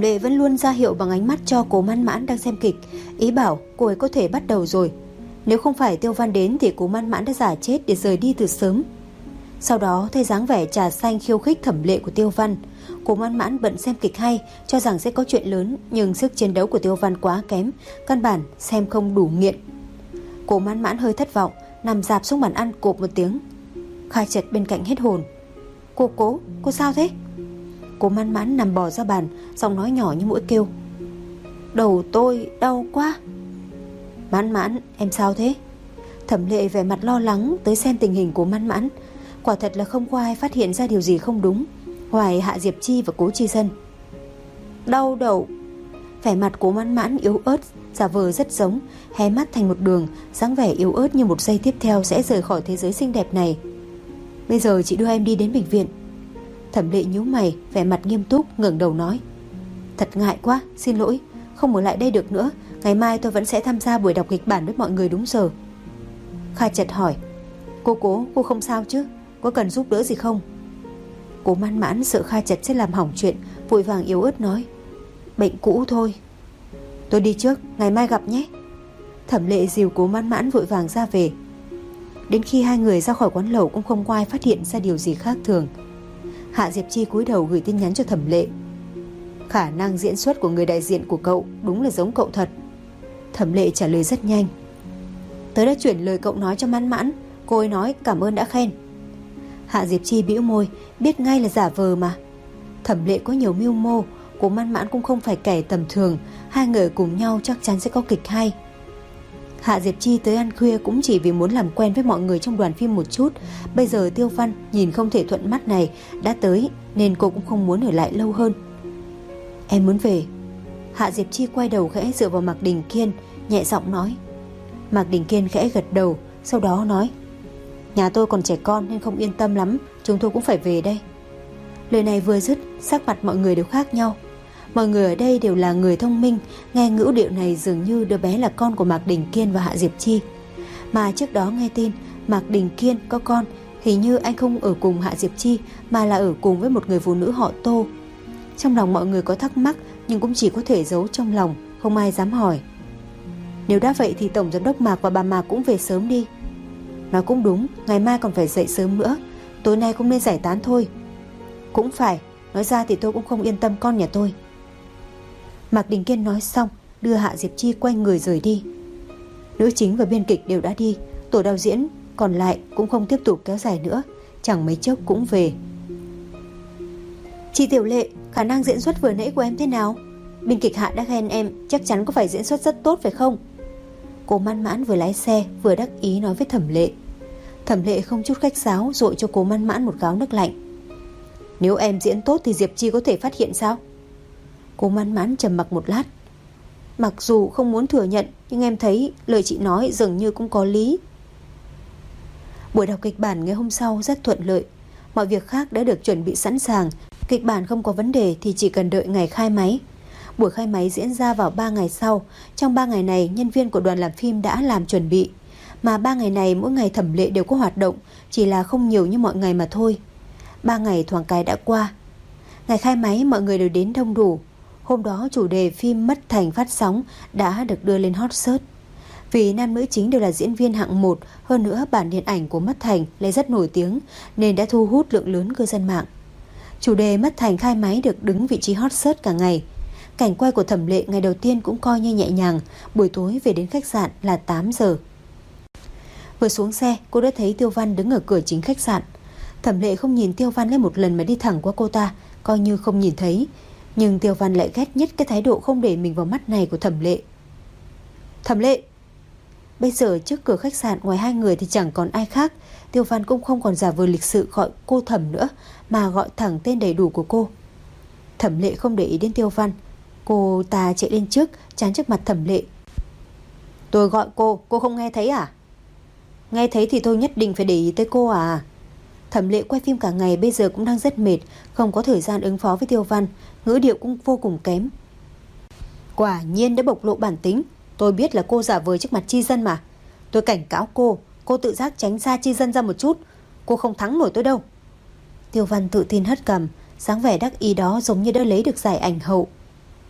Lệ vẫn luôn ra hiệu bằng ánh mắt cho Cố Mãn Mãn đang xem kịch, ý bảo cô ấy có thể bắt đầu rồi. Nếu không phải Tiêu Văn đến thì Cố Mãn Mãn đã giả chết để rời đi từ sớm. Sau đó thấy dáng vẻ trà xanh khiêu khích Thẩm Lệ của Tiêu Văn, Cố Mãn Mãn bận xem kịch hay, cho rằng sẽ có chuyện lớn, nhưng sức chiến đấu của Tiêu Văn quá kém, căn bản xem không đủ nghiện. Cố Mãn Mãn hơi thất vọng, nằm rạp xuống bàn ăn cộp một tiếng. Khai Trật bên cạnh hết hồn. Cô sao thế? Cố Mãn Mãn nằm bò ra bàn, giọng nói nhỏ như mũi kêu. Đầu tôi đau quá. Mãn Mãn, em sao thế? Thẩm Lệ vẻ mặt lo lắng tới xem tình hình của Mãn Mãn. Quả thật là không có ai phát hiện ra điều gì không đúng, ngoài Hạ Diệp Chi và Cố Chi Dân. Đau đầu. Vẻ mặt của Mãn Mãn yếu ớt, giả vờ rất giống, hé mắt thành một đường, dáng vẻ yếu ớt như một giây tiếp theo sẽ rời khỏi thế giới xinh đẹp này. Bây giờ chị đưa em đi đến bệnh viện. Thẩm Lệ nhíu mày, vẻ mặt nghiêm túc, ngẩng đầu nói. Thật ngại quá, xin lỗi, không ở lại đây được nữa. Ngày mai tôi vẫn sẽ tham gia buổi đọc kịch bản với mọi người đúng giờ. Kha Trật hỏi. Cô không sao chứ? Có cần giúp đỡ gì không? Cố Mãn Mãn sợ Kha Trật sẽ làm hỏng chuyện, vội vàng yếu ớt nói. Bệnh cũ thôi. Tôi đi trước, ngày mai gặp nhé. Thẩm Lệ dìu Cố Mãn Mãn vội vàng ra về. Đến khi hai người ra khỏi quán lẩu cũng không có ai phát hiện ra điều gì khác thường. Hạ Diệp Chi cúi đầu gửi tin nhắn cho Thẩm Lệ. Khả năng diễn xuất của người đại diện của cậu đúng là giống cậu thật. Thẩm Lệ trả lời rất nhanh. Tớ đã chuyển lời cậu nói cho Mãn Mãn, cô ấy nói cảm ơn đã khen. Hạ Diệp Chi bĩu môi, biết ngay là giả vờ mà. Thẩm Lệ có nhiều mưu mô, Cố Mãn Mãn cũng không phải kẻ tầm thường, hai người cùng nhau chắc chắn sẽ có kịch hay. Hạ Diệp Chi tới ăn khuya cũng chỉ vì muốn làm quen với mọi người trong đoàn phim một chút. Bây giờ Tiêu Văn nhìn không thể thuận mắt này đã tới, nên cô cũng không muốn ở lại lâu hơn. Em muốn về. Hạ Diệp Chi quay đầu khẽ dựa vào Mạc Đình Kiên, nhẹ giọng nói. Mạc Đình Kiên khẽ gật đầu, sau đó nói. Nhà tôi còn trẻ con nên không yên tâm lắm, chúng tôi cũng phải về đây. Lời này vừa dứt, sắc mặt mọi người đều khác nhau. Mọi người ở đây đều là người thông minh, nghe ngữ điệu này dường như đứa bé là con của Mạc Đình Kiên và Hạ Diệp Chi. Mà trước đó nghe tin Mạc Đình Kiên có con, hình như anh không ở cùng Hạ Diệp Chi mà là ở cùng với một người phụ nữ họ Tô. Trong lòng mọi người có thắc mắc, nhưng cũng chỉ có thể giấu trong lòng, không ai dám hỏi. Nếu đã vậy thì Tổng Giám đốc Mạc và bà Mạc cũng về sớm đi. Nói cũng đúng, ngày mai còn phải dậy sớm nữa, tối nay cũng nên giải tán thôi. Cũng phải, nói ra thì tôi cũng không yên tâm con nhà tôi. Mạc Đình Kiên nói xong, đưa Hạ Diệp Chi quay người rời đi. Nữ chính và biên kịch đều đã đi, tổ đạo diễn còn lại cũng không tiếp tục kéo dài nữa, chẳng mấy chốc cũng về. Chị Tiểu Lệ, khả năng diễn xuất vừa nãy của em thế nào? Biên kịch Hạ đã khen em, chắc chắn có phải diễn xuất rất tốt phải không? Cố Mãn Mãn vừa lái xe vừa đắc ý nói với Thẩm Lệ. Thẩm Lệ không chút khách sáo dội cho Cố Mãn Mãn một gáo nước lạnh. Nếu em diễn tốt thì Diệp Chi có thể phát hiện sao? Cố Mãn Mãn trầm mặc một lát. Mặc dù không muốn thừa nhận, nhưng em thấy lời chị nói dường như cũng có lý. Buổi đọc kịch bản ngày hôm sau rất thuận lợi. Mọi việc khác đã được chuẩn bị sẵn sàng. Kịch bản không có vấn đề thì chỉ cần đợi ngày khai máy. Buổi khai máy diễn ra vào 3 ngày sau. Trong 3 ngày này, nhân viên của đoàn làm phim đã làm chuẩn bị. Mà 3 ngày này mỗi ngày Thẩm Lệ đều có hoạt động, chỉ là không nhiều như mọi ngày mà thôi. 3 ngày thoáng cái đã qua. Ngày khai máy mọi người đều đến đông đủ. Hôm đó chủ đề phim Mất Thành phát sóng đã được đưa lên hot search. Vì nam nữ chính đều là diễn viên hạng 1, hơn nữa bản điện ảnh của Mất Thành lại rất nổi tiếng nên đã thu hút lượng lớn cư dân mạng. Chủ đề Mất Thành khai máy được đứng vị trí hot search cả ngày. Cảnh quay của Thẩm Lệ ngày đầu tiên cũng coi như nhẹ nhàng, buổi tối về đến khách sạn là 8 giờ. Vừa xuống xe, cô đã thấy Tiêu Văn đứng ở cửa chính khách sạn. Thẩm Lệ không nhìn Tiêu Văn lên một lần mà đi thẳng qua cô ta, coi như không nhìn thấy. Nhưng Tiêu Văn lại ghét nhất cái thái độ không để mình vào mắt này của Thẩm Lệ. Thẩm Lệ! Bây giờ trước cửa khách sạn ngoài hai người thì chẳng còn ai khác. Tiêu Văn cũng không còn giả vờ lịch sự gọi cô Thẩm nữa, mà gọi thẳng tên đầy đủ của cô. Thẩm Lệ không để ý đến Tiêu Văn. Cô ta chạy lên trước, chắn trước mặt Thẩm Lệ. Tôi gọi cô không nghe thấy à? Nghe thấy thì tôi nhất định phải để ý tới cô à? Thẩm Lệ quay phim cả ngày bây giờ cũng đang rất mệt, không có thời gian ứng phó với Tiêu Văn, ngữ điệu cũng vô cùng kém. Quả nhiên đã bộc lộ bản tính. Tôi biết là cô giả vờ trước mặt Chi Dân mà. Tôi cảnh cáo cô tự giác tránh xa Chi Dân ra một chút. Cô không thắng nổi tôi đâu. Tiêu Văn tự tin hất cằm, dáng vẻ đắc ý đó giống như đã lấy được giải ảnh hậu.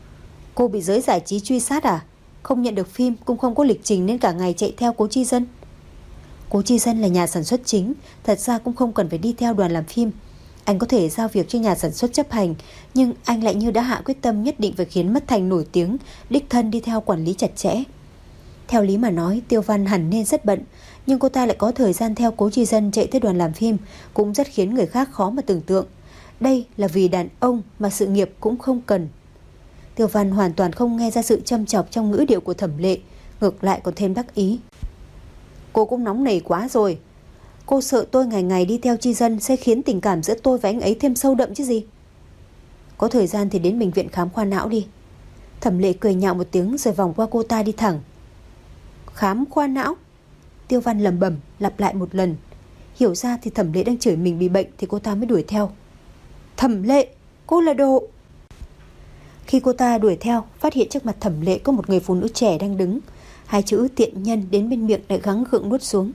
Cô bị giới giải trí truy sát à? Không nhận được phim, cũng không có lịch trình nên cả ngày chạy theo Cố Chi Dân. Cố Chi Dân là nhà sản xuất chính, thật ra cũng không cần phải đi theo đoàn làm phim. Anh có thể giao việc cho nhà sản xuất chấp hành, nhưng anh lại như đã hạ quyết tâm nhất định phải khiến Mất Thành nổi tiếng, đích thân đi theo quản lý chặt chẽ. Theo lý mà nói, Tiêu Văn hẳn nên rất bận, nhưng cô ta lại có thời gian theo Cố Chi Dân chạy tới đoàn làm phim, cũng rất khiến người khác khó mà tưởng tượng. Đây là vì đàn ông mà sự nghiệp cũng không cần. Tiêu Văn hoàn toàn không nghe ra sự châm chọc trong ngữ điệu của Thẩm Lệ, ngược lại còn thêm đắc ý. Cô cũng nóng nảy quá rồi. Cô sợ tôi ngày ngày đi theo Chi Dân sẽ khiến tình cảm giữa tôi và anh ấy thêm sâu đậm chứ gì. Có thời gian thì đến bệnh viện khám khoa não đi. Thẩm Lệ cười nhạo một tiếng rồi vòng qua cô ta đi thẳng. Khám khoa não? Tiêu Văn lẩm bẩm lặp lại một lần. Hiểu ra thì Thẩm Lệ đang chửi mình bị bệnh thì cô ta mới đuổi theo. Thẩm Lệ, cô là đồ... Khi cô ta đuổi theo, phát hiện trước mặt Thẩm Lệ có một người phụ nữ trẻ đang đứng. Hai chữ tiện nhân đến bên miệng lại gắng gượng nuốt xuống.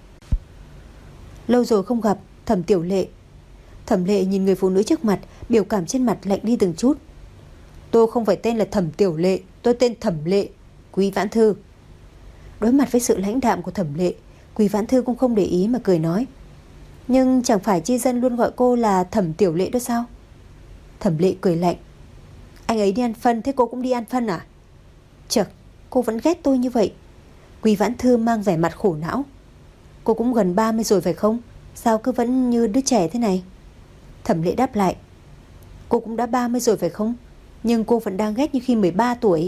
Lâu rồi không gặp, Thẩm Tiểu Lệ. Thẩm Lệ nhìn người phụ nữ trước mặt, biểu cảm trên mặt lạnh đi từng chút. Tôi không phải tên là Thẩm Tiểu Lệ, tôi tên Thẩm Lệ, Quý Vãn Thư. Đối mặt với sự lãnh đạm của Thẩm Lệ, Quý Vãn Thư cũng không để ý mà cười nói. Nhưng chẳng phải Chi Dân luôn gọi cô là Thẩm Tiểu Lệ đó sao? Thẩm Lệ cười lạnh. Anh ấy đi ăn phân, thế cô cũng đi ăn phân à? Chật, cô vẫn ghét tôi như vậy. Quý Vãn Thư mang vẻ mặt khổ não. Cô cũng gần 30 rồi phải không? Sao cứ vẫn như đứa trẻ thế này? Thẩm Lệ đáp lại. Cô cũng đã 30 rồi phải không? Nhưng cô vẫn đang ghét như khi 13 tuổi.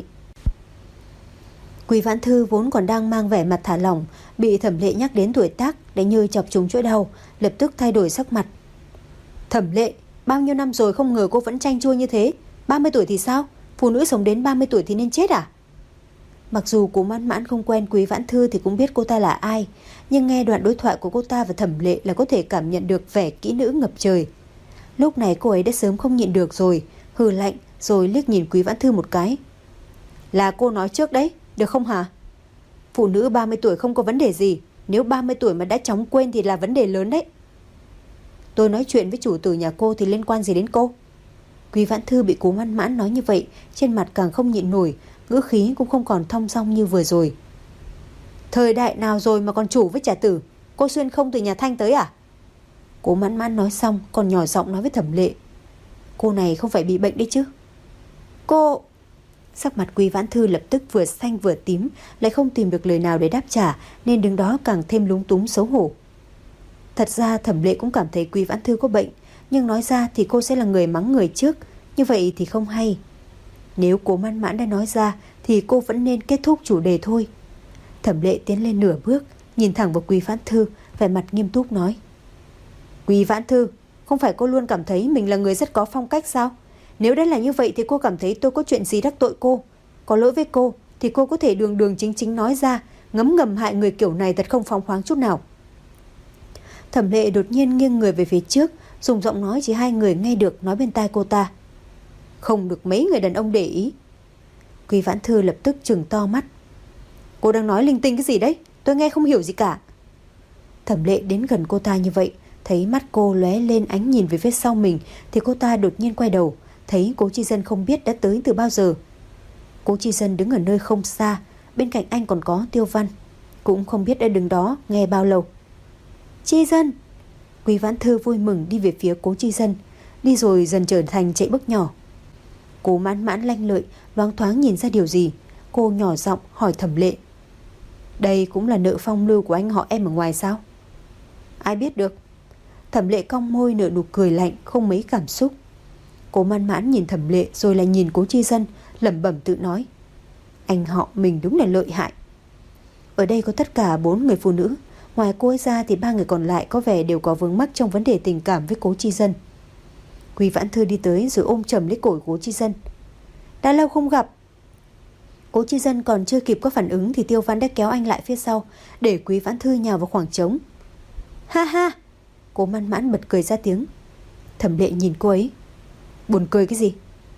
Quý Vãn Thư vốn còn đang mang vẻ mặt thả lỏng, bị Thẩm Lệ nhắc đến tuổi tác để như chọc trúng chỗ đau, lập tức thay đổi sắc mặt. Thẩm Lệ, bao nhiêu năm rồi không ngờ cô vẫn chanh chua như thế. 30 tuổi thì sao? Phụ nữ sống đến 30 tuổi thì nên chết à? Mặc dù Cố Mãn Mãn không quen Quý Vãn Thư thì cũng biết cô ta là ai, nhưng nghe đoạn đối thoại của cô ta và Thẩm Lệ là có thể cảm nhận được vẻ kỹ nữ ngập trời. Lúc này cô ấy đã sớm không nhịn được rồi, hừ lạnh rồi liếc nhìn Quý Vãn Thư một cái. Là cô nói trước đấy, được không hả? Phụ nữ 30 tuổi không có vấn đề gì, nếu 30 tuổi mà đã chóng quên thì là vấn đề lớn đấy. Tôi nói chuyện với chủ tử nhà cô thì liên quan gì đến cô? Quý Vãn Thư bị Cố Mãn Mãn nói như vậy, trên mặt càng không nhịn nổi, ngữ khí cũng không còn thong dong như vừa rồi. Thời đại nào rồi mà còn chủ với trả tử? Cô xuyên không từ nhà Thanh tới à? Cố Mãn Mãn nói xong còn nhỏ giọng nói với Thẩm Lệ. Cô này không phải bị bệnh đấy chứ? Cô... Sắc mặt Quý Vãn Thư lập tức vừa xanh vừa tím, lại không tìm được lời nào để đáp trả, nên đứng đó càng thêm lúng túng xấu hổ. Thật ra Thẩm Lệ cũng cảm thấy Quý Vãn Thư có bệnh, nhưng nói ra thì cô sẽ là người mắng người trước, như vậy thì không hay. Nếu Cố Mãn Mãn đã nói ra thì cô vẫn nên kết thúc chủ đề thôi. Thẩm Lệ tiến lên nửa bước, nhìn thẳng vào Quý Vãn Thư, vẻ mặt nghiêm túc nói. Quý Vãn Thư, không phải cô luôn cảm thấy mình là người rất có phong cách sao? Nếu đã là như vậy thì cô cảm thấy tôi có chuyện gì đắc tội cô. Có lỗi với cô thì cô có thể đường đường chính chính nói ra, ngấm ngầm hại người kiểu này thật không phóng khoáng chút nào. Thẩm Lệ đột nhiên nghiêng người về phía trước, dùng giọng nói chỉ hai người nghe được nói bên tai cô ta. Không được mấy người đàn ông để ý. Quý Vãn Thư lập tức trừng to mắt. Cô đang nói linh tinh cái gì đấy? Tôi nghe không hiểu gì cả. Thẩm Lệ đến gần cô ta như vậy, thấy mắt cô lóe lên ánh nhìn về phía sau mình, thì cô ta đột nhiên quay đầu, thấy Cố Chi Dân không biết đã tới từ bao giờ. Cố Chi Dân đứng ở nơi không xa, bên cạnh anh còn có Tiêu Văn, cũng không biết đã đứng đó nghe bao lâu. Chi Dân! Quý Vãn Thư vui mừng đi về phía Cố Chi Dân, đi rồi dần trở thành chạy bước nhỏ. Cố Mãn Mãn lanh lợi, loáng thoáng nhìn ra điều gì, cô nhỏ giọng hỏi Thẩm Lệ. Đây cũng là nợ phong lưu của anh họ em ở ngoài sao? Ai biết được. Thẩm Lệ cong môi nở nụ cười lạnh, không mấy cảm xúc. Cố Mãn Mãn nhìn Thẩm Lệ rồi lại nhìn Cố Chi Dân, lẩm bẩm tự nói. Anh họ mình đúng là lợi hại. Ở đây có tất cả 4 người phụ nữ, ngoài cô ấy ra thì 3 người còn lại có vẻ đều có vướng mắc trong vấn đề tình cảm với Cố Chi Dân. Quý Vãn Thư đi tới rồi ôm chầm lấy cổ Cố Chi Dân. Đã lâu không gặp. Cố Chi Dân còn chưa kịp có phản ứng thì Tiêu Văn đã kéo anh lại phía sau, để Quý Vãn Thư nhào vào khoảng trống. Ha ha! Cố Mãn Mãn bật cười ra tiếng. Thẩm Lệ nhìn cô ấy. Buồn cười cái gì?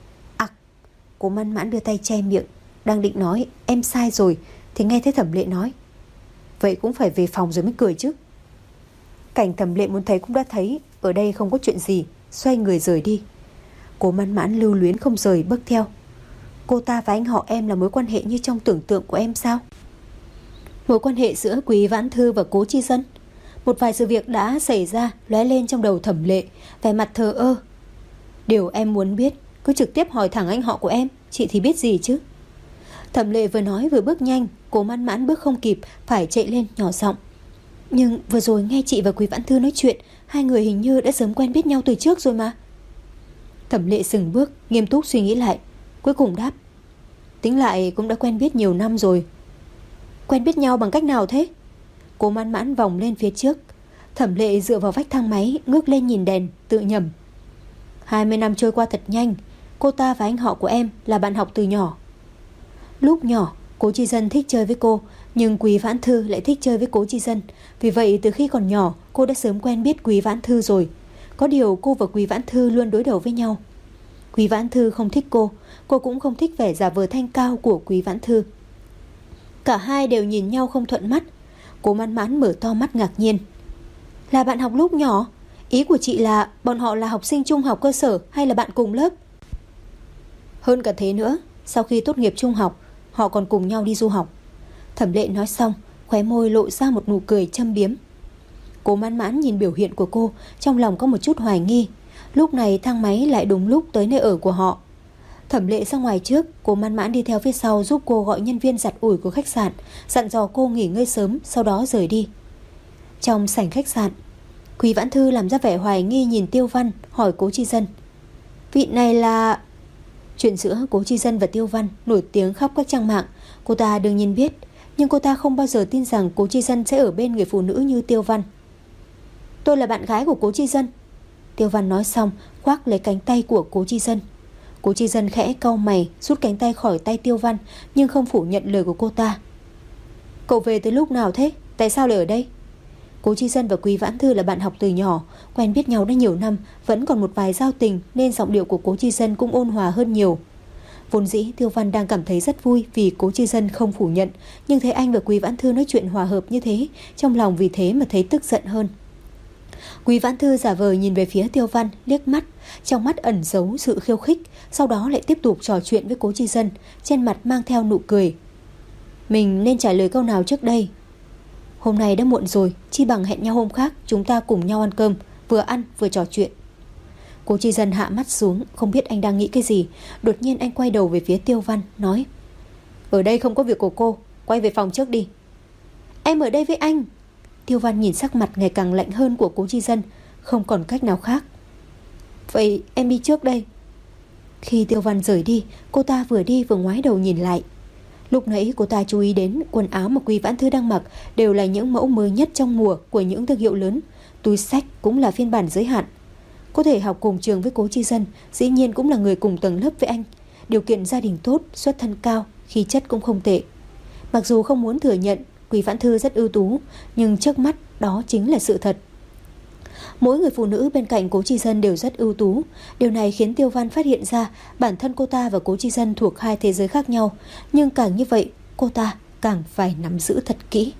Cố Mãn Mãn đưa tay che miệng, đang định nói em sai rồi thì nghe thấy Thẩm Lệ nói. Vậy cũng phải về phòng rồi mới cười chứ. Cảnh Thẩm Lệ muốn thấy cũng đã thấy, ở đây không có chuyện gì, xoay người rời đi. Cố Mãn Mãn lưu luyến không rời bước theo. cô ta và anh họ em là mối quan hệ như trong tưởng tượng của em sao? Mối quan hệ giữa Quý Vãn Thư và Cố Chi Dân. Một vài sự việc đã xảy ra lóe lên trong đầu Thẩm Lệ, vẻ mặt thờ ơ. Điều em muốn biết cứ trực tiếp hỏi thẳng anh họ của em, chị thì biết gì chứ. Thẩm Lệ vừa nói vừa bước nhanh. Cố Mãn Mãn bước không kịp, phải chạy lên nhỏ giọng. Nhưng vừa rồi nghe chị và Quý Vãn Thư nói chuyện, hai người hình như đã sớm quen biết nhau từ trước rồi mà. Thẩm Lệ dừng bước, nghiêm túc suy nghĩ lại, cuối cùng đáp. Tính lại cũng đã quen biết nhiều năm rồi. Quen biết nhau bằng cách nào thế? Cố Mãn Mãn vòng lên phía trước. Thẩm Lệ dựa vào vách thang máy, ngước lên nhìn đèn, tự nhẩm. 20 năm trôi qua thật nhanh. Cô ta và anh họ của em là bạn học từ nhỏ. Lúc nhỏ, Cố Chi Dân thích chơi với cô, nhưng Quý Vãn Thư lại thích chơi với Cố Chi Dân. Vì vậy từ khi còn nhỏ, cô đã sớm quen biết Quý Vãn Thư rồi. Có điều cô và Quý Vãn Thư luôn đối đầu với nhau. Quý Vãn Thư không thích cô cũng không thích vẻ giả vờ thanh cao của Quý Vãn Thư. Cả hai đều nhìn nhau không thuận mắt. Cố Mãn Mãn mở to mắt ngạc nhiên. Là bạn học lúc nhỏ? Ý của chị là bọn họ là học sinh trung học cơ sở hay là bạn cùng lớp? Hơn cả thế nữa, sau khi tốt nghiệp trung học, họ còn cùng nhau đi du học. Thẩm Lệ nói xong, khóe môi lộ ra một nụ cười châm biếm. Cố Mãn Mãn nhìn biểu hiện của cô, trong lòng có một chút hoài nghi. Lúc này thang máy lại đúng lúc tới nơi ở của họ. Thẩm Lệ ra ngoài trước, Cố Mãn Mãn đi theo phía sau giúp cô gọi nhân viên giặt ủi của khách sạn, dặn dò cô nghỉ ngơi sớm, sau đó rời đi. Trong sảnh khách sạn, Quý Vãn Thư làm ra vẻ hoài nghi nhìn Tiêu Văn, hỏi Cố Chi Dân. Vị này là... Chuyện giữa Cố Chi Dân và Tiêu Văn nổi tiếng khắp các trang mạng. Cô ta đương nhiên biết, nhưng cô ta không bao giờ tin rằng Cố Chi Dân sẽ ở bên người phụ nữ như Tiêu Văn. Tôi là bạn gái của Cố Chi Dân. Tiêu Văn nói xong, khoác lấy cánh tay của Cố Chi Dân. Cố Chi Dân khẽ cau mày, rút cánh tay khỏi tay Tiêu Văn, nhưng không phủ nhận lời của cô ta. Cậu về tới lúc nào thế? Tại sao lại ở đây? Cố Chi Dân và Quý Vãn Thư là bạn học từ nhỏ, quen biết nhau đã nhiều năm, vẫn còn một vài giao tình, nên giọng điệu của Cố Chi Dân cũng ôn hòa hơn nhiều. Vốn dĩ Tiêu Văn đang cảm thấy rất vui vì Cố Chi Dân không phủ nhận, nhưng thấy anh và Quý Vãn Thư nói chuyện hòa hợp như thế, trong lòng vì thế mà thấy tức giận hơn. Quý Vãn Thư giả vờ nhìn về phía Tiêu Văn, liếc mắt, trong mắt ẩn giấu sự khiêu khích, sau đó lại tiếp tục trò chuyện với Cố Chi Dân, trên mặt mang theo nụ cười. Mình nên trả lời câu nào trước đây? Hôm nay đã muộn rồi, chi bằng hẹn nhau hôm khác, chúng ta cùng nhau ăn cơm, vừa ăn vừa trò chuyện. Cố Chi Dân hạ mắt xuống, không biết anh đang nghĩ cái gì. Đột nhiên anh quay đầu về phía Tiêu Văn, nói. Ở đây không có việc của cô, quay về phòng trước đi. Em ở đây với anh. Tiêu Văn nhìn sắc mặt ngày càng lạnh hơn của Cố Chi Dân, không còn cách nào khác. Vậy em đi trước đây. Khi Tiêu Văn rời đi, cô ta vừa đi vừa ngoái đầu nhìn lại. Lúc nãy cô ta chú ý đến quần áo mà Quý Vãn Thư đang mặc đều là những mẫu mới nhất trong mùa của những thương hiệu lớn. Túi xách cũng là phiên bản giới hạn. Có thể học cùng trường với Cố Chi Dân, dĩ nhiên cũng là người cùng tầng lớp với anh. Điều kiện gia đình tốt, xuất thân cao, khí chất cũng không tệ. Mặc dù không muốn thừa nhận Quý Vãn Thư rất ưu tú, nhưng trước mắt đó chính là sự thật. Mỗi người phụ nữ bên cạnh Cố Chi Dân đều rất ưu tú. Điều này khiến Tiêu Văn phát hiện ra bản thân cô ta và Cố Chi Dân thuộc hai thế giới khác nhau. Nhưng càng như vậy, cô ta càng phải nắm giữ thật kỹ.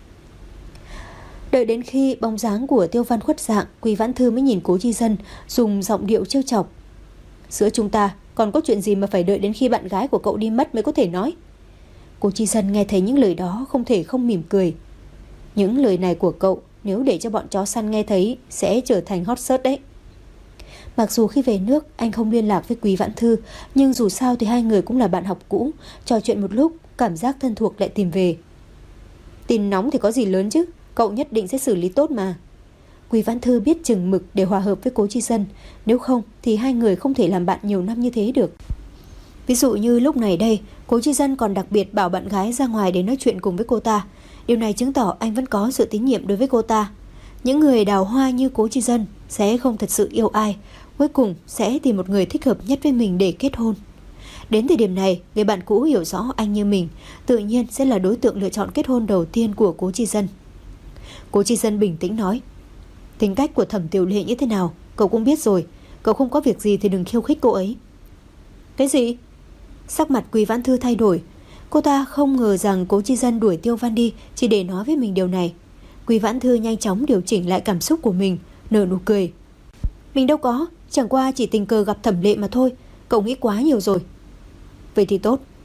Đợi đến khi bóng dáng của Tiêu Văn khuất dạng, Quý Vãn Thư mới nhìn Cố Chi Dân, dùng giọng điệu trêu chọc. Giữa chúng ta còn có chuyện gì mà phải đợi đến khi bạn gái của cậu đi mất mới có thể nói? Cố Chi Dân nghe thấy những lời đó không thể không mỉm cười. Những lời này của cậu nếu để cho bọn chó săn nghe thấy sẽ trở thành hot search đấy. Mặc dù khi về nước anh không liên lạc với Quý Vãn Thư, nhưng dù sao thì hai người cũng là bạn học cũ. Trò chuyện một lúc, cảm giác thân thuộc lại tìm về. Tin nóng thì có gì lớn chứ, cậu nhất định sẽ xử lý tốt mà. Quý Vãn Thư biết chừng mực để hòa hợp với Cố Chi Dân, nếu không thì hai người không thể làm bạn nhiều năm như thế được. Ví dụ như lúc này đây, Cố Chi Dân còn đặc biệt bảo bạn gái ra ngoài để nói chuyện cùng với cô ta. Điều này chứng tỏ anh vẫn có sự tín nhiệm đối với cô ta. Những người đào hoa như Cố Chi Dân sẽ không thật sự yêu ai, cuối cùng sẽ tìm một người thích hợp nhất với mình để kết hôn. Đến thời điểm này, người bạn cũ hiểu rõ anh như mình, tự nhiên sẽ là đối tượng lựa chọn kết hôn đầu tiên của Cố Chi Dân. Cố Chi Dân bình tĩnh nói. Tính cách của Thẩm Tiểu Lệ như thế nào cậu cũng biết rồi, cậu không có việc gì thì đừng khiêu khích cô ấy. Cái gì? Sắc mặt Quý Vãn Thư thay đổi. Cô ta không ngờ rằng Cố Chi Dân đuổi Tiêu Văn đi chỉ để nói với mình điều này. Quý Vãn Thư nhanh chóng điều chỉnh lại cảm xúc của mình, nở nụ cười. Mình đâu có, chẳng qua chỉ tình cờ gặp Thẩm Lệ mà thôi, cậu nghĩ quá nhiều rồi. Vậy thì tốt,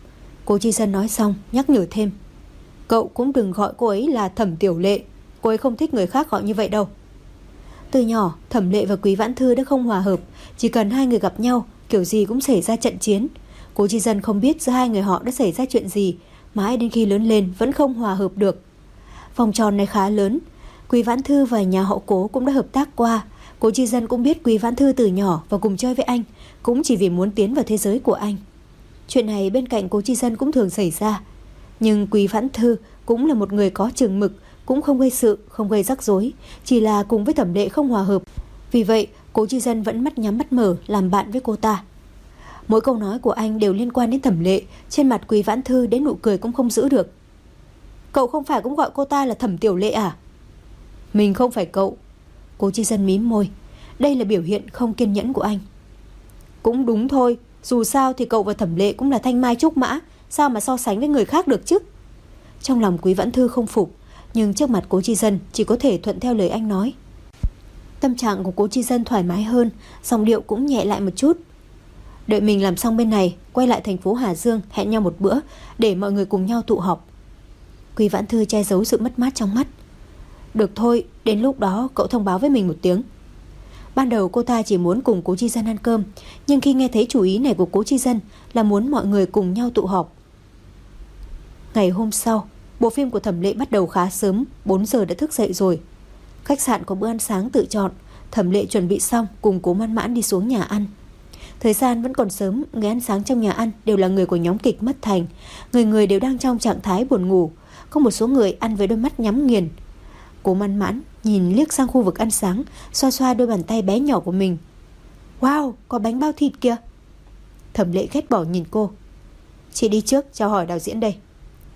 Cố Chi Dân nói xong nhắc nhở thêm: Cậu cũng đừng gọi cô ấy là Thẩm Tiểu Lệ, cô ấy không thích người khác gọi như vậy đâu. Từ nhỏ Thẩm Lệ và Quý Vãn Thư đã không hòa hợp, chỉ cần hai người gặp nhau kiểu gì cũng xảy ra trận chiến. Cố Chi Dân không biết giữa hai người họ đã xảy ra chuyện gì, mãi đến khi lớn lên vẫn không hòa hợp được. Vòng tròn này khá lớn, Quý Vãn Thư và nhà họ Cố cũng đã hợp tác qua. Cố Chi Dân cũng biết Quý Vãn Thư từ nhỏ và cùng chơi với anh, cũng chỉ vì muốn tiến vào thế giới của anh. Chuyện này bên cạnh Cố Chi Dân cũng thường xảy ra. Nhưng Quý Vãn Thư cũng là một người có chừng mực, cũng không gây sự, không gây rắc rối, chỉ là cùng với Thẩm Lệ không hòa hợp. Vì vậy Cố Chi Dân vẫn mắt nhắm mắt mở làm bạn với cô ta. Mỗi câu nói của anh đều liên quan đến Thẩm Lệ, trên mặt Quý Vãn Thư đến nụ cười cũng không giữ được. Cậu không phải cũng gọi cô ta là Thẩm Tiểu Lệ à? Mình không phải cậu. Cố Chi Dân mím môi. Đây là biểu hiện không kiên nhẫn của anh. Cũng đúng thôi, dù sao thì cậu và Thẩm Lệ cũng là thanh mai trúc mã, sao mà so sánh với người khác được chứ? Trong lòng Quý Vãn Thư không phục, nhưng trước mặt Cố Chi Dân chỉ có thể thuận theo lời anh nói. Tâm trạng của Cố Chi Dân thoải mái hơn, giọng điệu cũng nhẹ lại một chút. Đợi mình làm xong bên này, quay lại thành phố Hà Dương hẹn nhau một bữa để mọi người cùng nhau tụ họp. Quý Vãn Thư che giấu sự mất mát trong mắt. Được thôi, đến lúc đó cậu thông báo với mình một tiếng. Ban đầu cô ta chỉ muốn cùng Cố Chi Dân ăn cơm, nhưng khi nghe thấy chủ ý này của Cố Chi Dân là muốn mọi người cùng nhau tụ họp. Ngày hôm sau, bộ phim của Thẩm Lệ bắt đầu khá sớm, 4 giờ đã thức dậy rồi. Khách sạn có bữa ăn sáng tự chọn, Thẩm Lệ chuẩn bị xong cùng Cố Man Mãn đi xuống nhà ăn. Thời gian vẫn còn sớm, người ăn sáng trong nhà ăn đều là người của nhóm kịch Mất Thành, người người đều đang trong trạng thái buồn ngủ, có một số người ăn với đôi mắt nhắm nghiền. Cố Man Mãn nhìn liếc sang khu vực ăn sáng, xoa xoa đôi bàn tay bé nhỏ của mình. Wow, có bánh bao thịt kìa. Thẩm Lệ ghét bỏ nhìn cô. Chị đi trước chào hỏi đạo diễn đây.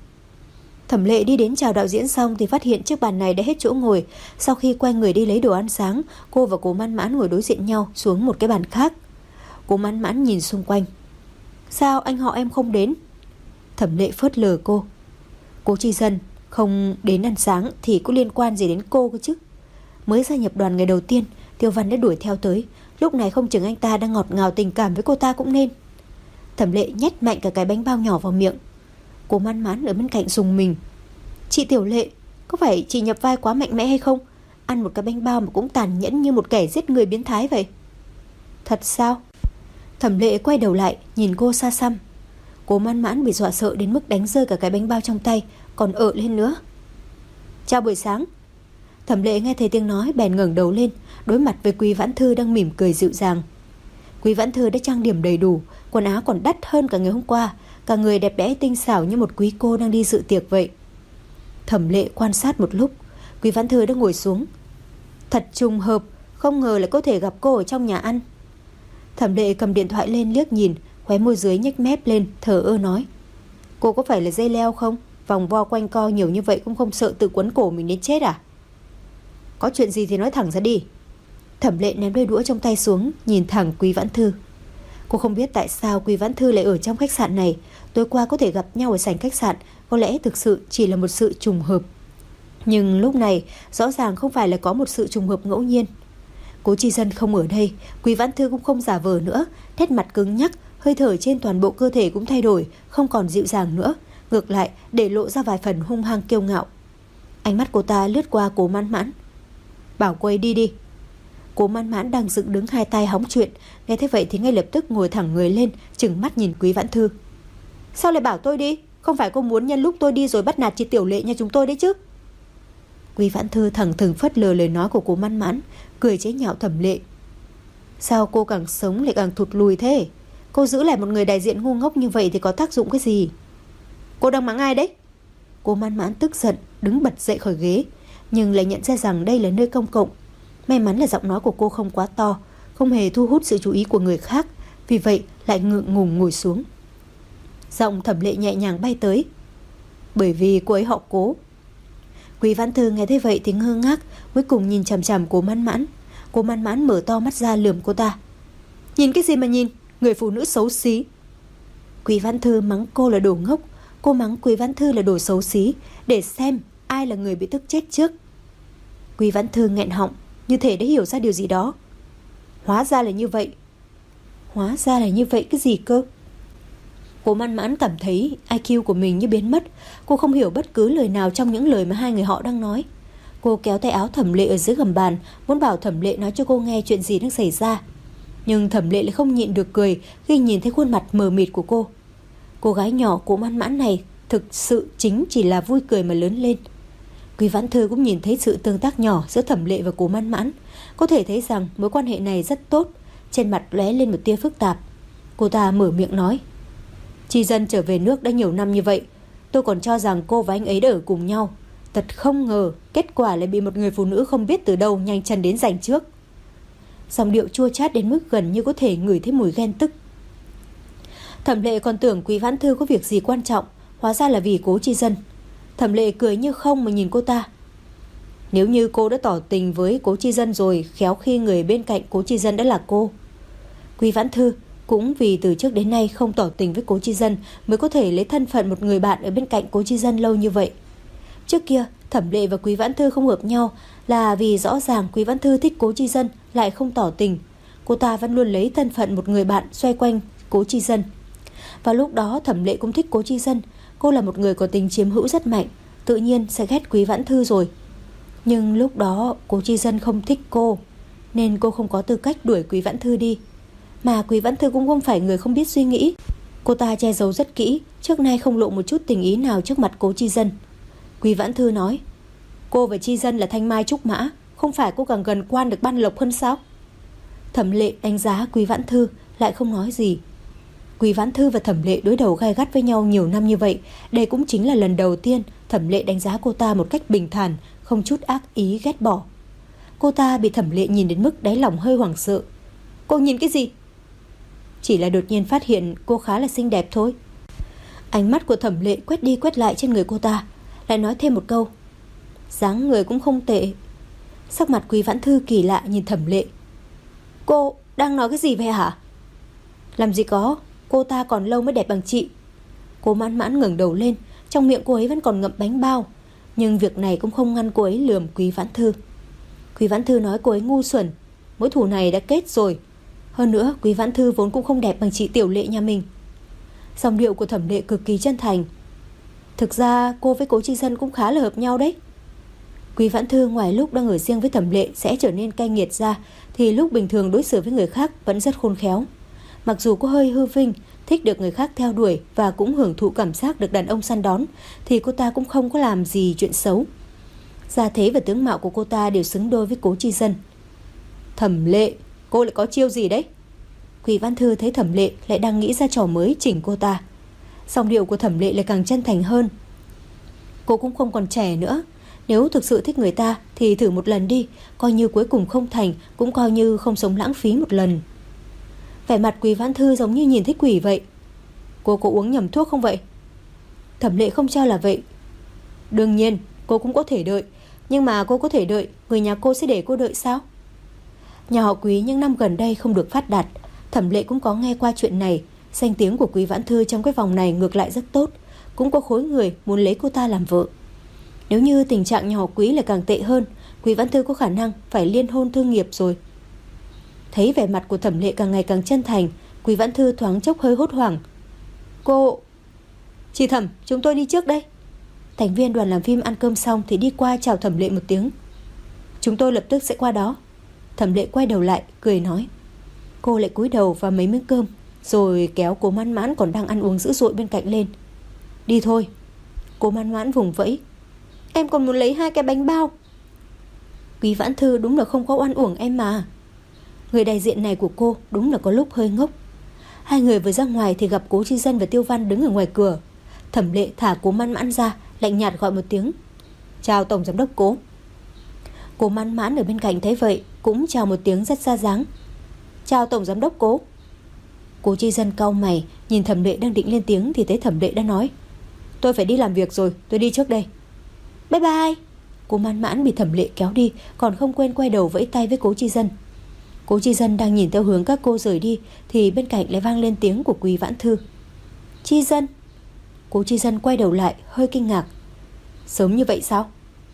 Thẩm Lệ đi đến chào đạo diễn xong thì phát hiện chiếc bàn này đã hết chỗ ngồi. Sau khi quay người đi lấy đồ ăn sáng, cô và Cố Man Mãn ngồi đối diện nhau xuống một cái bàn khác. Cố Man Mãn nhìn xung quanh. Sao anh họ em không đến? Thẩm Lệ phớt lờ cô. Cố Chi Dân không đến ăn sáng thì có liên quan gì đến cô cơ chứ? Mới gia nhập đoàn ngày đầu tiên, Tiêu Văn đã đuổi theo tới, lúc này không chừng anh ta đang ngọt ngào tình cảm với cô ta cũng nên. Thẩm Lệ nhét mạnh cả cái bánh bao nhỏ vào miệng. Cố Man Mãn ở bên cạnh rùng mình. Chị Tiểu Lệ, có phải chị nhập vai quá mạnh mẽ hay không? Ăn một cái bánh bao mà cũng tàn nhẫn như một kẻ giết người biến thái vậy. Thật sao? Thẩm Lệ quay đầu lại nhìn cô xa xăm. Cố Man Mãn bị dọa sợ đến mức đánh rơi cả cái bánh bao trong tay, còn ợ lên nữa. Chào buổi sáng. Thẩm Lệ nghe thấy tiếng nói bèn ngẩng đầu lên, đối mặt với Quý Vãn Thư đang mỉm cười dịu dàng. Quý Vãn Thư đã trang điểm đầy đủ, quần áo còn đắt hơn cả ngày hôm qua, cả người đẹp đẽ tinh xảo như một quý cô đang đi dự tiệc vậy. Thẩm Lệ quan sát một lúc, Quý Vãn Thư đã ngồi xuống. Thật trùng hợp, không ngờ lại có thể gặp cô ở trong nhà ăn. Thẩm Lệ cầm điện thoại lên liếc nhìn, khóe môi dưới nhếch mép lên, thở ơ nói. Cô có phải là dây leo không? Vòng vo quanh co nhiều như vậy cũng không sợ tự quấn cổ mình đến chết à? Có chuyện gì thì nói thẳng ra đi. Thẩm Lệ ném đôi đũa trong tay xuống, nhìn thẳng Quý Vãn Thư. Cô không biết tại sao Quý Vãn Thư lại ở trong khách sạn này. Tối qua có thể gặp nhau ở sảnh khách sạn, có lẽ thực sự chỉ là một sự trùng hợp. Nhưng lúc này rõ ràng không phải là có một sự trùng hợp ngẫu nhiên. Cố Chi Dân không ở đây, Quý Vãn Thư cũng không giả vờ nữa, nét mặt cứng nhắc, hơi thở trên toàn bộ cơ thể cũng thay đổi, không còn dịu dàng nữa, ngược lại để lộ ra vài phần hung hăng kiêu ngạo. Ánh mắt cô ta lướt qua Cố Man Mãn. Bảo cô ấy đi đi. Cố Man Mãn đang dựng đứng hai tay hóng chuyện, nghe thế vậy thì ngay lập tức ngồi thẳng người lên, trừng mắt nhìn Quý Vãn Thư. Sao lại bảo tôi đi? Không phải cô muốn nhân lúc tôi đi rồi bắt nạt chị Tiểu Lệ nhà chúng tôi đấy chứ? Quý Vãn Thư thẳng thừng phớt lờ lời nói của Cố Man Mãn, cười chế nhạo Thẩm Lệ. Sao cô càng sống lại càng thụt lùi thế? Cô giữ lại một người đại diện ngu ngốc như vậy thì có tác dụng cái gì? Cô đang mắng ai đấy? Cố Man Mãn tức giận đứng bật dậy khỏi ghế, nhưng lại nhận ra rằng đây là nơi công cộng. May mắn là giọng nói của cô không quá to, không hề thu hút sự chú ý của người khác, vì vậy lại ngượng ngùng ngồi xuống. Giọng Thẩm Lệ nhẹ nhàng bay tới. Bởi vì cô ấy họ Cố. Quý Vãn Thư nghe thế vậy thì ngơ ngác, cuối cùng nhìn chằm chằm Cố Man Mãn. Cố Man Mãn mở to mắt ra lườm cô ta. Nhìn cái gì mà nhìn, người phụ nữ xấu xí. Quý Vãn Thư mắng cô là đồ ngốc, cô mắng Quý Vãn Thư là đồ xấu xí, để xem ai là người bị tức chết trước. Quý Vãn Thư nghẹn họng, như thể đã hiểu ra điều gì đó. Hóa ra là như vậy. Hóa ra là như vậy cái gì cơ? Cố Man Mãn cảm thấy IQ của mình như biến mất. Cô không hiểu bất cứ lời nào trong những lời mà hai người họ đang nói. Cô kéo tay áo Thẩm Lệ ở dưới gầm bàn, muốn bảo Thẩm Lệ nói cho cô nghe chuyện gì đang xảy ra. Nhưng Thẩm Lệ lại không nhịn được cười khi nhìn thấy khuôn mặt mờ mịt của cô. Cô gái nhỏ Cố Man Mãn này thực sự chính chỉ là vui cười mà lớn lên. Quý Vãn Thư cũng nhìn thấy sự tương tác nhỏ giữa Thẩm Lệ và Cố Man Mãn. Có thể thấy rằng mối quan hệ này rất tốt. Trên mặt lóe lên một tia phức tạp. Cô ta mở miệng nói: Chi Dân trở về nước đã nhiều năm như vậy, tôi còn cho rằng cô và anh ấy đã ở cùng nhau. Thật không ngờ kết quả lại bị một người phụ nữ không biết từ đâu nhanh chân đến giành trước. Giọng điệu chua chát đến mức gần như có thể ngửi thấy mùi ghen tức. Thẩm Lệ còn tưởng Quý Vãn Thư có việc gì quan trọng, hóa ra là vì Cố Chi Dân. Thẩm Lệ cười như không mà nhìn cô ta. Nếu như cô đã tỏ tình với Cố Chi Dân rồi, khéo khi người bên cạnh Cố Chi Dân đã là cô. Quý Vãn Thư cũng vì từ trước đến nay không tỏ tình với Cố Chi Dân mới có thể lấy thân phận một người bạn ở bên cạnh Cố Chi Dân lâu như vậy. Trước kia Thẩm Lệ và Quý Vãn Thư không hợp nhau là vì rõ ràng Quý Vãn Thư thích Cố Chi Dân lại không tỏ tình. Cô ta vẫn luôn lấy thân phận một người bạn xoay quanh Cố Chi Dân. Và lúc đó Thẩm Lệ cũng thích Cố Chi Dân. Cô là một người có tính chiếm hữu rất mạnh, tự nhiên sẽ ghét Quý Vãn Thư rồi. Nhưng lúc đó Cố Chi Dân không thích cô, nên cô không có tư cách đuổi Quý Vãn Thư đi. Mà Quý Vãn Thư cũng không phải người không biết suy nghĩ. Cô ta che giấu rất kỹ, trước nay không lộ một chút tình ý nào trước mặt Cố Chi Dân. Quý Vãn Thư nói: Cô và Chi Dân là thanh mai trúc mã, không phải cô càng gần quan được ban lộc hơn sao? Thẩm Lệ đánh giá Quý Vãn Thư lại không nói gì. Quý Vãn Thư và Thẩm Lệ đối đầu gay gắt với nhau nhiều năm như vậy, đây cũng chính là lần đầu tiên Thẩm Lệ đánh giá cô ta một cách bình thản, không chút ác ý ghét bỏ. Cô ta bị Thẩm Lệ nhìn đến mức đáy lòng hơi hoảng sợ. Cô nhìn cái gì? Chỉ là đột nhiên phát hiện cô khá là xinh đẹp thôi. Ánh mắt của Thẩm Lệ quét đi quét lại trên người cô ta, lại nói thêm một câu: dáng người cũng không tệ. Sắc mặt Quý Vãn Thư kỳ lạ nhìn Thẩm Lệ. Cô đang nói cái gì vậy hả? Làm gì có, cô ta còn lâu mới đẹp bằng chị. Cố Man Mãn ngẩng đầu lên, trong miệng cô ấy vẫn còn ngậm bánh bao. Nhưng việc này cũng không ngăn cô ấy lườm Quý Vãn Thư. Quý Vãn Thư nói cô ấy ngu xuẩn. Mối thù này đã kết rồi. Hơn nữa Quý Vãn Thư vốn cũng không đẹp bằng chị Tiểu Lệ nhà mình. Giọng điệu của Thẩm Lệ cực kỳ chân thành. Thực ra cô với Cố Chi Dân cũng khá là hợp nhau đấy. Quý Vãn Thư ngoài lúc đang ở riêng với Thẩm Lệ sẽ trở nên cay nghiệt ra, thì lúc bình thường đối xử với người khác vẫn rất khôn khéo. Mặc dù cô hơi hư vinh, thích được người khác theo đuổi và cũng hưởng thụ cảm giác được đàn ông săn đón, thì cô ta cũng không có làm gì chuyện xấu. Gia thế và tướng mạo của cô ta đều xứng đôi với Cố Chi Dân. Thẩm Lệ, cô lại có chiêu gì đấy? Quý Vãn Thư thấy Thẩm Lệ lại đang nghĩ ra trò mới chỉnh cô ta. Giọng điệu của Thẩm Lệ lại càng chân thành hơn. Cô cũng không còn trẻ nữa, nếu thực sự thích người ta thì thử một lần đi, coi như cuối cùng không thành, cũng coi như không sống lãng phí một lần. Vẻ mặt Quý Vãn Thư giống như nhìn thấy quỷ vậy. Cô có uống nhầm thuốc không vậy? Thẩm Lệ không cho là vậy. Đương nhiên cô cũng có thể đợi, nhưng mà cô có thể đợi, người nhà cô sẽ để cô đợi sao? Nhà họ Quý những năm gần đây không được phát đạt. Thẩm Lệ cũng có nghe qua chuyện này. Danh tiếng của Quý Vãn Thư trong cái vòng này ngược lại rất tốt, cũng có khối người muốn lấy cô ta làm vợ. Nếu như tình trạng nhà họ Quý lại càng tệ hơn, Quý Vãn Thư có khả năng phải liên hôn thương nghiệp rồi. Thấy vẻ mặt của Thẩm Lệ càng ngày càng chân thành, Quý Vãn Thư thoáng chốc hơi hốt hoảng. Cô... Chị Thẩm, chúng tôi đi trước đây. Thành viên đoàn làm phim ăn cơm xong thì đi qua chào Thẩm Lệ một tiếng. Chúng tôi lập tức sẽ qua đó. Thẩm Lệ quay đầu lại cười nói. Cô lại cúi đầu vào mấy miếng cơm, rồi kéo Cố Man Mãn còn đang ăn uống dữ dội bên cạnh lên. Đi thôi. Cố Man Mãn vùng vẫy. Em còn muốn lấy 2 cái bánh bao. Quý Vãn Thư đúng là không có oan uổng em mà. Người đại diện này của cô đúng là có lúc hơi ngốc. Hai người vừa ra ngoài thì gặp Cố Chi Dân và Tiêu Văn đứng ở ngoài cửa. Thẩm Lệ thả Cố Man Mãn ra, lạnh nhạt gọi một tiếng. Chào Tổng Giám đốc Cố. Cố Man Mãn ở bên cạnh thấy vậy cũng chào một tiếng rất ra dáng. Chào Tổng Giám đốc Cố. Cố Chi Dân cau mày, nhìn Thẩm Lệ đang định lên tiếng thì thấy Thẩm Lệ đã nói. Tôi phải đi làm việc rồi, tôi đi trước đây. Bye bye. Cố Man Mãn bị Thẩm Lệ kéo đi, còn không quên quay đầu vẫy tay với Cố Chi Dân. Cố Chi Dân đang nhìn theo hướng các cô rời đi thì bên cạnh lại vang lên tiếng của Quý Vãn Thư. Chi Dân. Cố Chi Dân quay đầu lại hơi kinh ngạc. Sớm như vậy sao?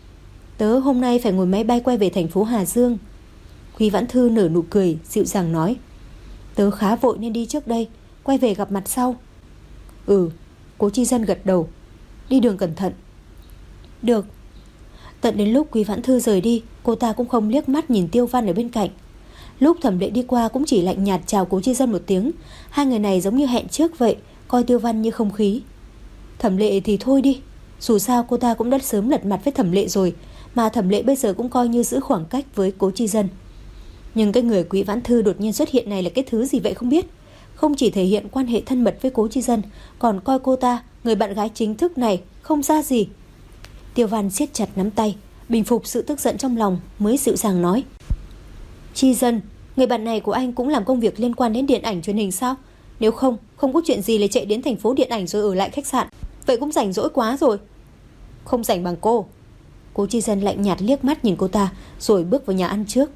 Tớ hôm nay phải ngồi máy bay quay về thành phố Hà Dương. Quý Vãn Thư nở nụ cười dịu dàng nói. Tớ khá vội nên đi trước đây, quay về gặp mặt sau. Ừ. Cố Chi Dân gật đầu. Đi đường cẩn thận. Được. Tận đến lúc Quý Vãn Thư rời đi, cô ta cũng không liếc mắt nhìn Tiêu Văn ở bên cạnh. Lúc Thẩm Lệ đi qua cũng chỉ lạnh nhạt chào Cố Chi Dân một tiếng. Hai người này giống như hẹn trước vậy, coi Tiêu Văn như không khí. Thẩm Lệ thì thôi đi, dù sao cô ta cũng đã sớm lật mặt với Thẩm Lệ rồi, mà Thẩm Lệ bây giờ cũng coi như giữ khoảng cách với Cố Chi Dân. Nhưng cái người Quý Vãn Thư đột nhiên xuất hiện này là cái thứ gì vậy không biết. Không chỉ thể hiện quan hệ thân mật với Cố Chi Dân, còn coi cô ta, người bạn gái chính thức này, không ra gì. Tiêu Văn siết chặt nắm tay, bình phục sự tức giận trong lòng, mới dịu dàng nói: Chi Dân, người bạn này của anh cũng làm công việc liên quan đến điện ảnh truyền hình sao? Nếu không có chuyện gì lại chạy đến thành phố điện ảnh rồi ở lại khách sạn, vậy cũng rảnh rỗi quá rồi. Không rảnh bằng cô. Cố Chi Dân lạnh nhạt liếc mắt nhìn cô ta, rồi bước vào nhà ăn trước.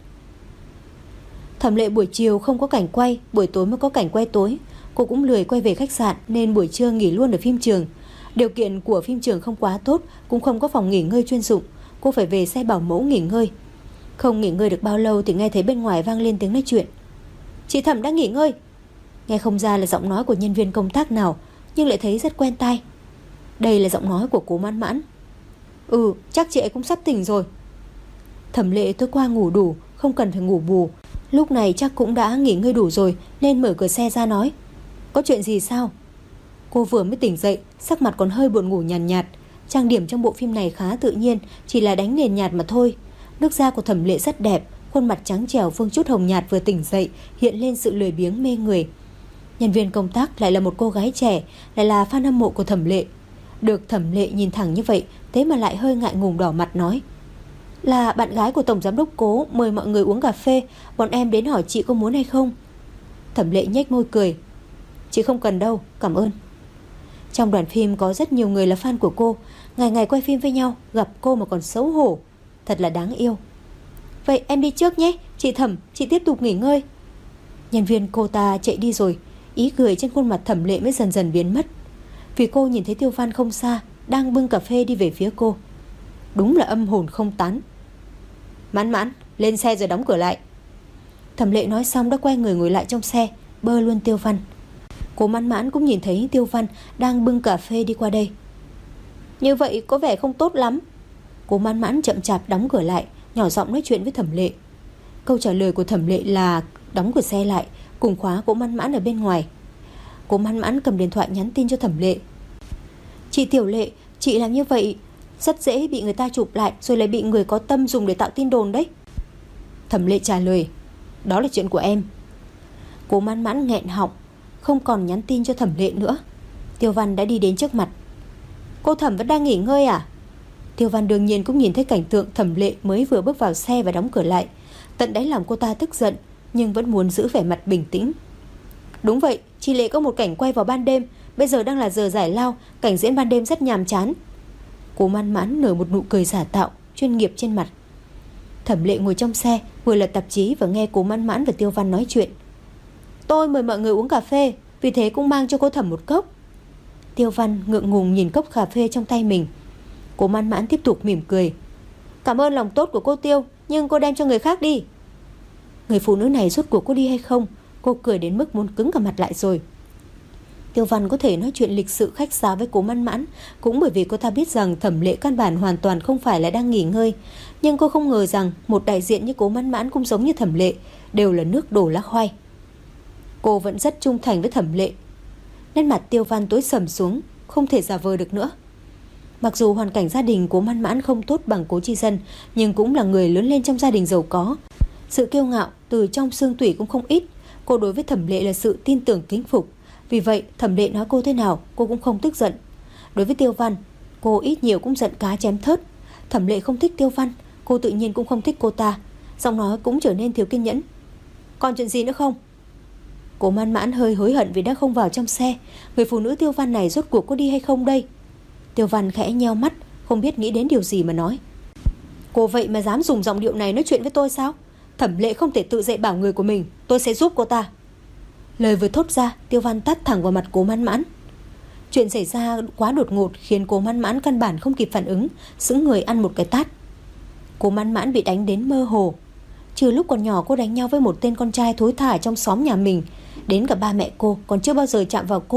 Thẩm Lệ buổi chiều không có cảnh quay, buổi tối mới có cảnh quay tối. Cô cũng lười quay về khách sạn nên buổi trưa nghỉ luôn ở phim trường. Điều kiện của phim trường không quá tốt, cũng không có phòng nghỉ ngơi chuyên dụng. Cô phải về xe bảo mẫu nghỉ ngơi. Không nghỉ ngơi được bao lâu thì nghe thấy bên ngoài vang lên tiếng nói chuyện. Chị Thẩm đã nghỉ ngơi. Nghe không ra là giọng nói của nhân viên công tác nào, nhưng lại thấy rất quen tai. Đây là giọng nói của Cố Mãn Mãn. Ừ, chắc chị ấy cũng sắp tỉnh rồi. Thẩm Lệ tối qua ngủ đủ, không cần phải ngủ bù. Lúc này chắc cũng đã nghỉ ngơi đủ rồi, nên mở cửa xe ra nói: Có chuyện gì sao? Cô vừa mới tỉnh dậy, sắc mặt còn hơi buồn ngủ nhàn nhạt. Trang điểm trong bộ phim này khá tự nhiên, chỉ là đánh nền nhạt mà thôi. Nước da của Thẩm Lệ rất đẹp, khuôn mặt trắng trẻo vương chút hồng nhạt vừa tỉnh dậy hiện lên sự lười biếng mê người. Nhân viên công tác lại là một cô gái trẻ, lại là fan hâm mộ của Thẩm Lệ. Được Thẩm Lệ nhìn thẳng như vậy, thế mà lại hơi ngại ngùng đỏ mặt nói: Là bạn gái của Tổng Giám đốc Cố, mời mọi người uống cà phê, bọn em đến hỏi chị có muốn hay không. Thẩm Lệ nhếch môi cười: Chị không cần đâu, cảm ơn. Trong đoàn phim có rất nhiều người là fan của cô, ngày ngày quay phim với nhau, gặp cô mà còn xấu hổ, thật là đáng yêu. Vậy em đi trước nhé, chị Thẩm, chị tiếp tục nghỉ ngơi. Nhân viên cô ta chạy đi rồi, ý cười trên khuôn mặt Thẩm Lệ mới dần dần biến mất. Vì cô nhìn thấy Tiêu Văn không xa, đang bưng cà phê đi về phía cô. Đúng là âm hồn không tán. Mãn Mãn, lên xe rồi đóng cửa lại. Thẩm Lệ nói xong đã quay người ngồi lại trong xe, bơ luôn Tiêu Văn. Cố Mãn Mãn cũng nhìn thấy Tiêu Văn đang bưng cà phê đi qua đây. Như vậy có vẻ không tốt lắm. Cố Mãn Mãn chậm chạp đóng cửa lại, nhỏ giọng nói chuyện với Thẩm Lệ. Câu trả lời của Thẩm Lệ là đóng cửa xe lại, cùng khóa Cố Mãn Mãn ở bên ngoài. Cố Mãn Mãn cầm điện thoại nhắn tin cho Thẩm Lệ. Chị Tiểu Lệ, chị làm như vậy rất dễ bị người ta chụp lại, rồi lại bị người có tâm dùng để tạo tin đồn đấy. Thẩm Lệ trả lời: Đó là chuyện của em. Cố Mãn Mãn nghẹn họng, không còn nhắn tin cho Thẩm Lệ nữa. Tiêu Văn đã đi đến trước mặt. Cô Thẩm vẫn đang nghỉ ngơi à? Tiêu Văn đương nhiên cũng nhìn thấy cảnh tượng Thẩm Lệ mới vừa bước vào xe và đóng cửa lại. Tận đáy lòng cô ta tức giận, nhưng vẫn muốn giữ vẻ mặt bình tĩnh. Đúng vậy, chị Lệ có một cảnh quay vào ban đêm. Bây giờ đang là giờ giải lao, cảnh diễn ban đêm rất nhàm chán. Cố Mãn Mãn nở một nụ cười giả tạo, chuyên nghiệp trên mặt. Thẩm Lệ ngồi trong xe, vừa lật tạp chí và nghe Cố Mãn Mãn và Tiêu Văn nói chuyện. Tôi mời mọi người uống cà phê, vì thế cũng mang cho cô Thẩm một cốc. Tiêu Văn ngượng ngùng nhìn cốc cà phê trong tay mình. Cố Mãn Mãn tiếp tục mỉm cười. Cảm ơn lòng tốt của cô Tiêu, nhưng cô đem cho người khác đi. Người phụ nữ này rốt cuộc cô đi hay không? Cô cười đến mức muốn cứng cả mặt lại rồi. Tiêu Văn có thể nói chuyện lịch sự khách sáo với Cố Mãn Mãn cũng bởi vì cô ta biết rằng Thẩm Lệ căn bản hoàn toàn không phải là đang nghỉ ngơi. Nhưng cô không ngờ rằng một đại diện như Cố Mãn Mãn cũng giống như Thẩm Lệ, đều là nước đổ lá khoai. Cô vẫn rất trung thành với Thẩm Lệ. Nét mặt Tiêu Văn tối sầm xuống, không thể giả vờ được nữa. Mặc dù hoàn cảnh gia đình Cố Mãn Mãn không tốt bằng Cố Chi Dân, nhưng cũng là người lớn lên trong gia đình giàu có. Sự kiêu ngạo từ trong xương tủy cũng không ít. Cô đối với Thẩm Lệ là sự tin tưởng kính phục. Vì vậy Thẩm Lệ nói cô thế nào cô cũng không tức giận. Đối với Tiêu Văn, cô ít nhiều cũng giận cá chém thớt. Thẩm Lệ không thích Tiêu Văn, cô tự nhiên cũng không thích cô ta. Giọng nói cũng trở nên thiếu kiên nhẫn. Còn chuyện gì nữa không? Cố Mãn Mãn hơi hối hận vì đã không vào trong xe. Người phụ nữ Tiêu Văn này rốt cuộc có đi hay không đây? Tiêu Văn khẽ nheo mắt, không biết nghĩ đến điều gì mà nói. Cô vậy mà dám dùng giọng điệu này nói chuyện với tôi sao? Thẩm Lệ không thể tự dạy bảo người của mình, tôi sẽ giúp cô ta. Lời vừa thốt ra, Tiêu Văn tát thẳng vào mặt Cố Mãn Mãn. Chuyện xảy ra quá đột ngột khiến Cố Mãn Mãn căn bản không kịp phản ứng, sững người ăn một cái tát. Cố Mãn Mãn bị đánh đến mơ hồ. Trừ lúc còn nhỏ cô đánh nhau với một tên con trai thối thả trong xóm nhà mình, đến cả ba mẹ cô còn chưa bao giờ chạm vào cô.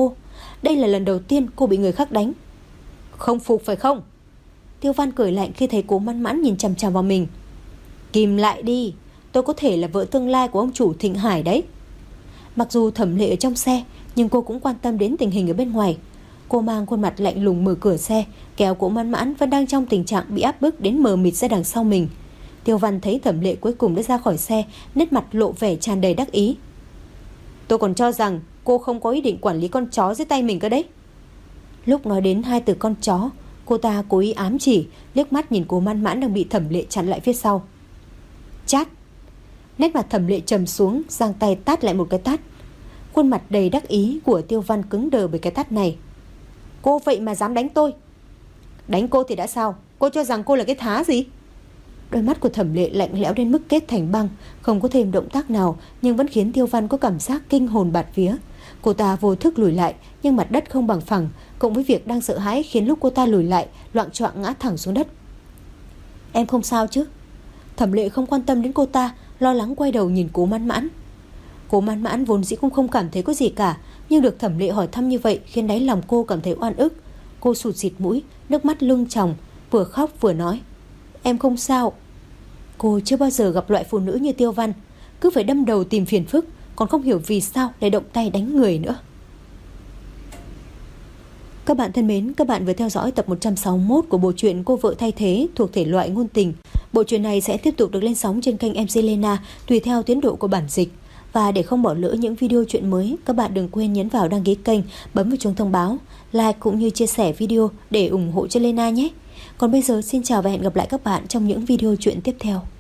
Đây là lần đầu tiên cô bị người khác đánh. Không phục phải không? Tiêu Văn cười lạnh khi thấy Cố Mãn Mãn nhìn chằm chằm vào mình. Kìm lại đi, tôi có thể là vợ tương lai của ông chủ Thịnh Hải đấy. Mặc dù Thẩm Lệ ở trong xe, nhưng cô cũng quan tâm đến tình hình ở bên ngoài. Cô mang khuôn mặt lạnh lùng mở cửa xe, kéo Cố Mãn Mãn vẫn đang trong tình trạng bị áp bức đến mờ mịt ra đằng sau mình. Tiêu Văn thấy Thẩm Lệ cuối cùng đã ra khỏi xe, nét mặt lộ vẻ tràn đầy đắc ý. Tôi còn cho rằng cô không có ý định quản lý con chó dưới tay mình cơ đấy. Lúc nói đến hai từ con chó, cô ta cố ý ám chỉ, liếc mắt nhìn Cố Mãn Mãn đang bị Thẩm Lệ chặn lại phía sau. Chát. Nét mặt Thẩm Lệ trầm xuống, giang tay tát lại một cái tát. Khuôn mặt đầy đắc ý của Tiêu Văn cứng đờ bởi cái tát này. Cô vậy mà dám đánh tôi? Đánh cô thì đã sao? Cô cho rằng cô là cái thá gì? Đôi mắt của Thẩm Lệ lạnh lẽo đến mức kết thành băng, không có thêm động tác nào, nhưng vẫn khiến Tiêu Văn có cảm giác kinh hồn bạt vía. Cô ta vô thức lùi lại, nhưng mặt đất không bằng phẳng, cộng với việc đang sợ hãi khiến lúc cô ta lùi lại, loạng choạng ngã thẳng xuống đất. Em không sao chứ? Thẩm Lệ không quan tâm đến cô ta, lo lắng quay đầu nhìn Cố Mãn Mãn. Cố Mãn Mãn vốn dĩ cũng không cảm thấy có gì cả, nhưng được Thẩm Lệ hỏi thăm như vậy khiến đáy lòng cô cảm thấy oan ức. Cô sụt sịt mũi, nước mắt lưng tròng, vừa khóc vừa nói: Em không sao. Cô chưa bao giờ gặp loại phụ nữ như Tiêu Văn, cứ phải đâm đầu tìm phiền phức, còn không hiểu vì sao lại động tay đánh người nữa. Các bạn thân mến, các bạn vừa theo dõi tập 161 của bộ truyện Cô Vợ Thay Thế thuộc thể loại ngôn tình. Bộ truyện này sẽ tiếp tục được lên sóng trên kênh MC Lena tùy theo tiến độ của bản dịch. Và để không bỏ lỡ những video truyện mới, các bạn đừng quên nhấn vào đăng ký kênh, bấm vào chuông thông báo, like cũng như chia sẻ video để ủng hộ cho Lena nhé. Còn bây giờ xin chào và hẹn gặp lại các bạn trong những video truyện tiếp theo.